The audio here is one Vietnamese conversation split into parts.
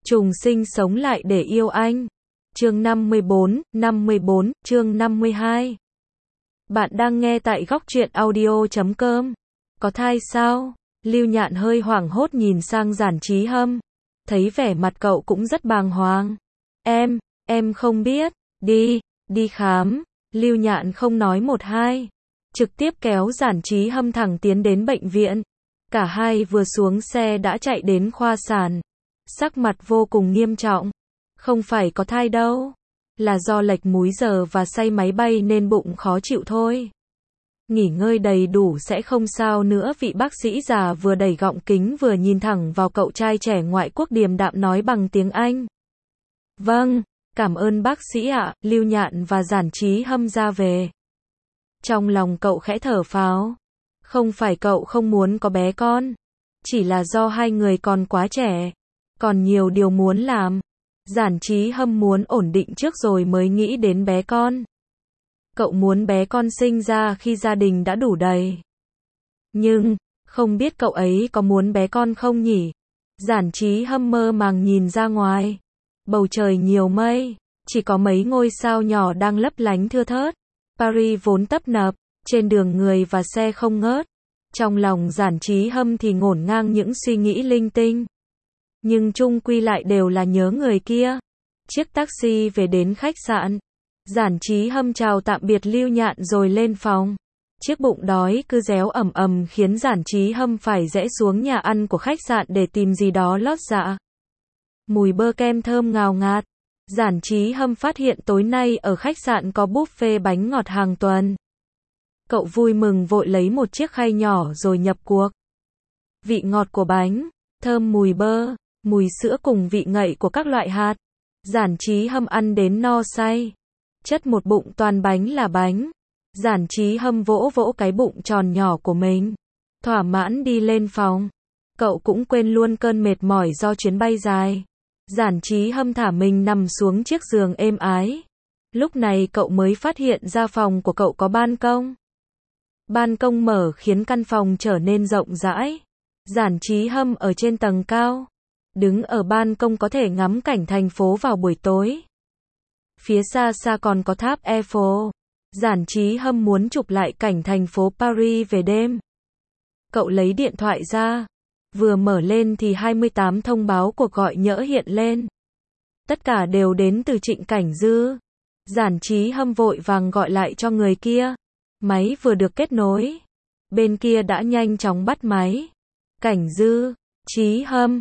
Trùng sinh sống lại để yêu anh. Chương 54, chương 52. Bạn đang nghe tại góc truyện audio.com. Có thai sao? Lưu Nhạn hơi hoảng hốt nhìn sang Giản Chí Hâm. Thấy vẻ mặt cậu cũng rất bàng hoàng. Em không biết. Đi khám. Lưu Nhạn không nói một hai. Trực tiếp kéo Giản Chí Hâm thẳng tiến đến bệnh viện. Cả hai vừa xuống xe đã chạy đến khoa sản. Sắc mặt vô cùng nghiêm trọng. Không phải có thai đâu. Là do lệch múi giờ và say máy bay nên bụng khó chịu thôi. Nghỉ ngơi đầy đủ sẽ không sao nữa. Vị bác sĩ già vừa đẩy gọng kính vừa nhìn thẳng vào cậu trai trẻ ngoại quốc điềm đạm nói bằng tiếng Anh. Vâng, cảm ơn bác sĩ ạ. Lưu Nhạn và Giản Chí Hâm ra về. Trong lòng cậu khẽ thở phào. Không phải cậu không muốn có bé con. Chỉ là do hai người còn quá trẻ. Còn nhiều điều muốn làm. Giản Chí Hâm muốn ổn định trước rồi mới nghĩ đến bé con. Cậu muốn bé con sinh ra khi gia đình đã đủ đầy. Nhưng, không biết cậu ấy có muốn bé con không nhỉ? Giản Chí Hâm mơ màng nhìn ra ngoài. Bầu trời nhiều mây, chỉ có mấy ngôi sao nhỏ đang lấp lánh thưa thớt. Paris vốn tấp nập, trên đường người và xe không ngớt. Trong lòng Giản Chí Hâm thì ngổn ngang những suy nghĩ linh tinh. Nhưng chung quy lại đều là nhớ người kia. Chiếc taxi về đến khách sạn. Giản Chí Hâm chào tạm biệt Lưu Nhạn rồi lên phòng. Chiếc bụng đói cứ réo ầm ầm khiến Giản Chí Hâm phải rẽ xuống nhà ăn của khách sạn để tìm gì đó lót dạ. Mùi bơ kem thơm ngào ngạt. Giản Chí Hâm phát hiện tối nay ở khách sạn có buffet bánh ngọt hàng tuần. Cậu vui mừng vội lấy một chiếc khay nhỏ rồi nhập cuộc. Vị ngọt của bánh, thơm mùi bơ, mùi sữa cùng vị ngậy của các loại hạt. Giản Chí Hâm ăn đến no say. Chất một bụng toàn bánh là bánh. Giản Chí Hâm vỗ vỗ cái bụng tròn nhỏ của mình. Thỏa mãn đi lên phòng. Cậu cũng quên luôn cơn mệt mỏi do chuyến bay dài. Giản Chí Hâm thả mình nằm xuống chiếc giường êm ái. Lúc này cậu mới phát hiện ra phòng của cậu có ban công. Ban công mở khiến căn phòng trở nên rộng rãi. Giản Chí Hâm ở trên tầng cao. Đứng ở ban công có thể ngắm cảnh thành phố vào buổi tối. Phía xa xa còn có tháp Eiffel. Giản Chí Hâm muốn chụp lại cảnh thành phố Paris về đêm. Cậu lấy điện thoại ra. Vừa mở lên thì 28 thông báo cuộc gọi nhỡ hiện lên. Tất cả đều đến từ Trịnh Cảnh Dư. Giản Chí Hâm vội vàng gọi lại cho người kia. Máy vừa được kết nối. Bên kia đã nhanh chóng bắt máy. Cảnh Dư, Chí Hâm,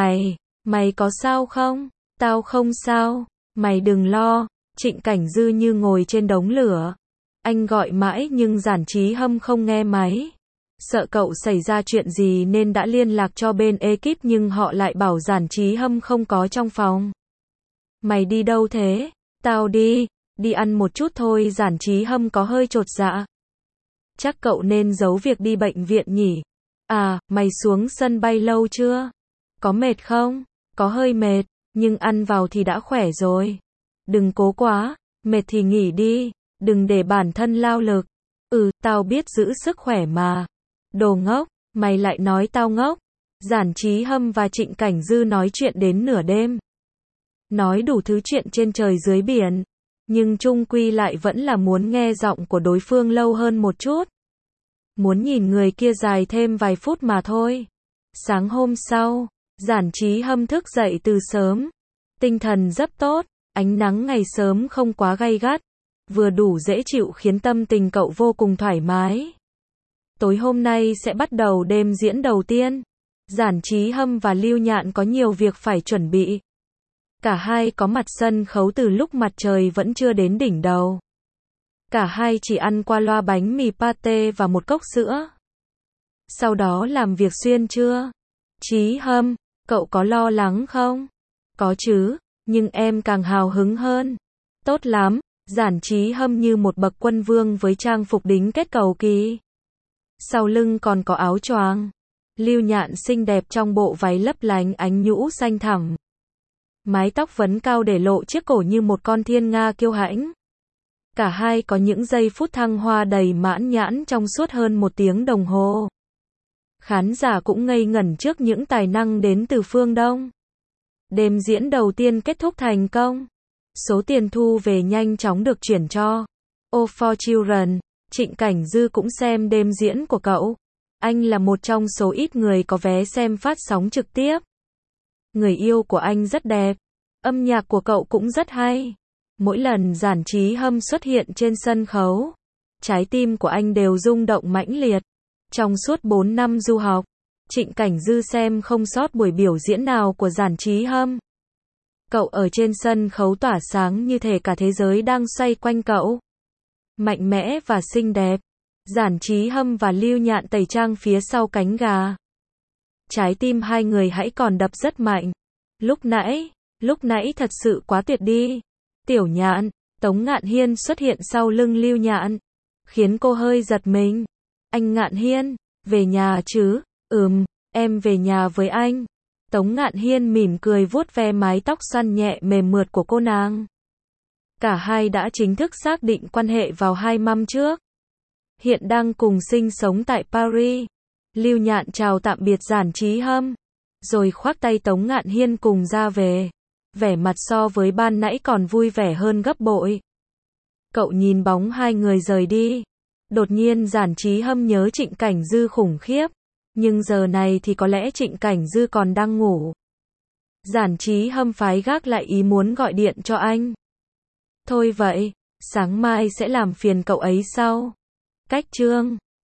mày có sao không? Tao không sao, mày đừng lo. Trịnh Cảnh Dư như ngồi trên đống lửa. Anh gọi mãi nhưng Giản Chí Hâm không nghe máy. Sợ cậu xảy ra chuyện gì nên đã liên lạc cho bên ekip nhưng họ lại bảo Giản Chí Hâm không có trong phòng. Mày đi đâu thế? Tao đi ăn một chút thôi. Giản Chí Hâm có hơi chột dạ. Chắc cậu nên giấu việc đi bệnh viện nhỉ? À, mày xuống sân bay lâu chưa? Có mệt không? Có hơi mệt, nhưng ăn vào thì đã khỏe rồi. Đừng cố quá, mệt thì nghỉ đi, đừng để bản thân lao lực. Tao biết giữ sức khỏe mà. Đồ ngốc, mày lại nói tao ngốc. Giản Chí Hâm và Trịnh Cảnh Dư nói chuyện đến nửa đêm. Nói đủ thứ chuyện trên trời dưới biển. Nhưng chung quy lại vẫn là muốn nghe giọng của đối phương lâu hơn một chút. Muốn nhìn người kia dài thêm vài phút mà thôi. Sáng hôm sau, Giản Chí Hâm thức dậy từ sớm. Tinh thần rất tốt, ánh nắng ngày sớm không quá gay gắt. Vừa đủ dễ chịu khiến tâm tình cậu vô cùng thoải mái. Tối hôm nay sẽ bắt đầu đêm diễn đầu tiên. Giản Chí Hâm và Lưu Nhạn có nhiều việc phải chuẩn bị. Cả hai có mặt sân khấu từ lúc mặt trời vẫn chưa đến đỉnh đầu. Cả hai chỉ ăn qua loa bánh mì pate và một cốc sữa. Sau đó làm việc xuyên trưa. Chí Hâm, cậu có lo lắng không? Có chứ, nhưng em càng hào hứng hơn. Tốt lắm, Giản Chí Hâm như một bậc quân vương với trang phục đính kết cầu kỳ. Sau lưng còn có áo choàng. Lưu Nhạn xinh đẹp trong bộ váy lấp lánh ánh nhũ xanh thẳm. Mái tóc vấn cao để lộ chiếc cổ như một con thiên nga kiêu hãnh. Cả hai có những giây phút thăng hoa đầy mãn nhãn trong suốt hơn 1 tiếng đồng hồ. Khán giả cũng ngây ngẩn trước những tài năng đến từ phương Đông. Đêm diễn đầu tiên kết thúc thành công. Số tiền thu về nhanh chóng được chuyển cho All for Children. Trịnh Cảnh Dư cũng xem đêm diễn của cậu. Anh là một trong số ít người có vé xem phát sóng trực tiếp. Người yêu của anh rất đẹp. Âm nhạc của cậu cũng rất hay. Mỗi lần Giản Chí Hâm xuất hiện trên sân khấu, trái tim của anh đều rung động mãnh liệt. Trong suốt 4 năm du học, Trịnh Cảnh Dư xem không sót buổi biểu diễn nào của Giản Chí Hâm. Cậu ở trên sân khấu tỏa sáng như thể cả thế giới đang xoay quanh cậu. Mạnh mẽ và xinh đẹp. Giản Chí Hâm và Lưu Nhạn tẩy trang phía sau cánh gà. Trái tim hai người hãy còn đập rất mạnh. Lúc nãy thật sự quá tuyệt đi. Tiểu Nhạn, Tống Ngạn Hiên xuất hiện sau lưng Lưu Nhạn, khiến cô hơi giật mình. Anh Ngạn Hiên, về nhà chứ? Em về nhà với anh. Tống Ngạn Hiên mỉm cười vuốt ve mái tóc xoăn nhẹ mềm mượt của cô nàng. Cả hai đã chính thức xác định quan hệ vào 2 năm trước. Hiện đang cùng sinh sống tại Paris. Lưu Nhạn chào tạm biệt Giản Chí Hâm, rồi khoác tay Tống Ngạn Hiên cùng ra về. Vẻ mặt so với ban nãy còn vui vẻ hơn gấp bội. Cậu nhìn bóng hai người rời đi. Đột nhiên Giản Chí Hâm nhớ Trịnh Cảnh Dư khủng khiếp. Nhưng giờ này thì có lẽ Trịnh Cảnh Dư còn đang ngủ. Giản Chí Hâm phái gác lại ý muốn gọi điện cho anh. Thôi vậy, sáng mai sẽ làm phiền cậu ấy sau. Cách chương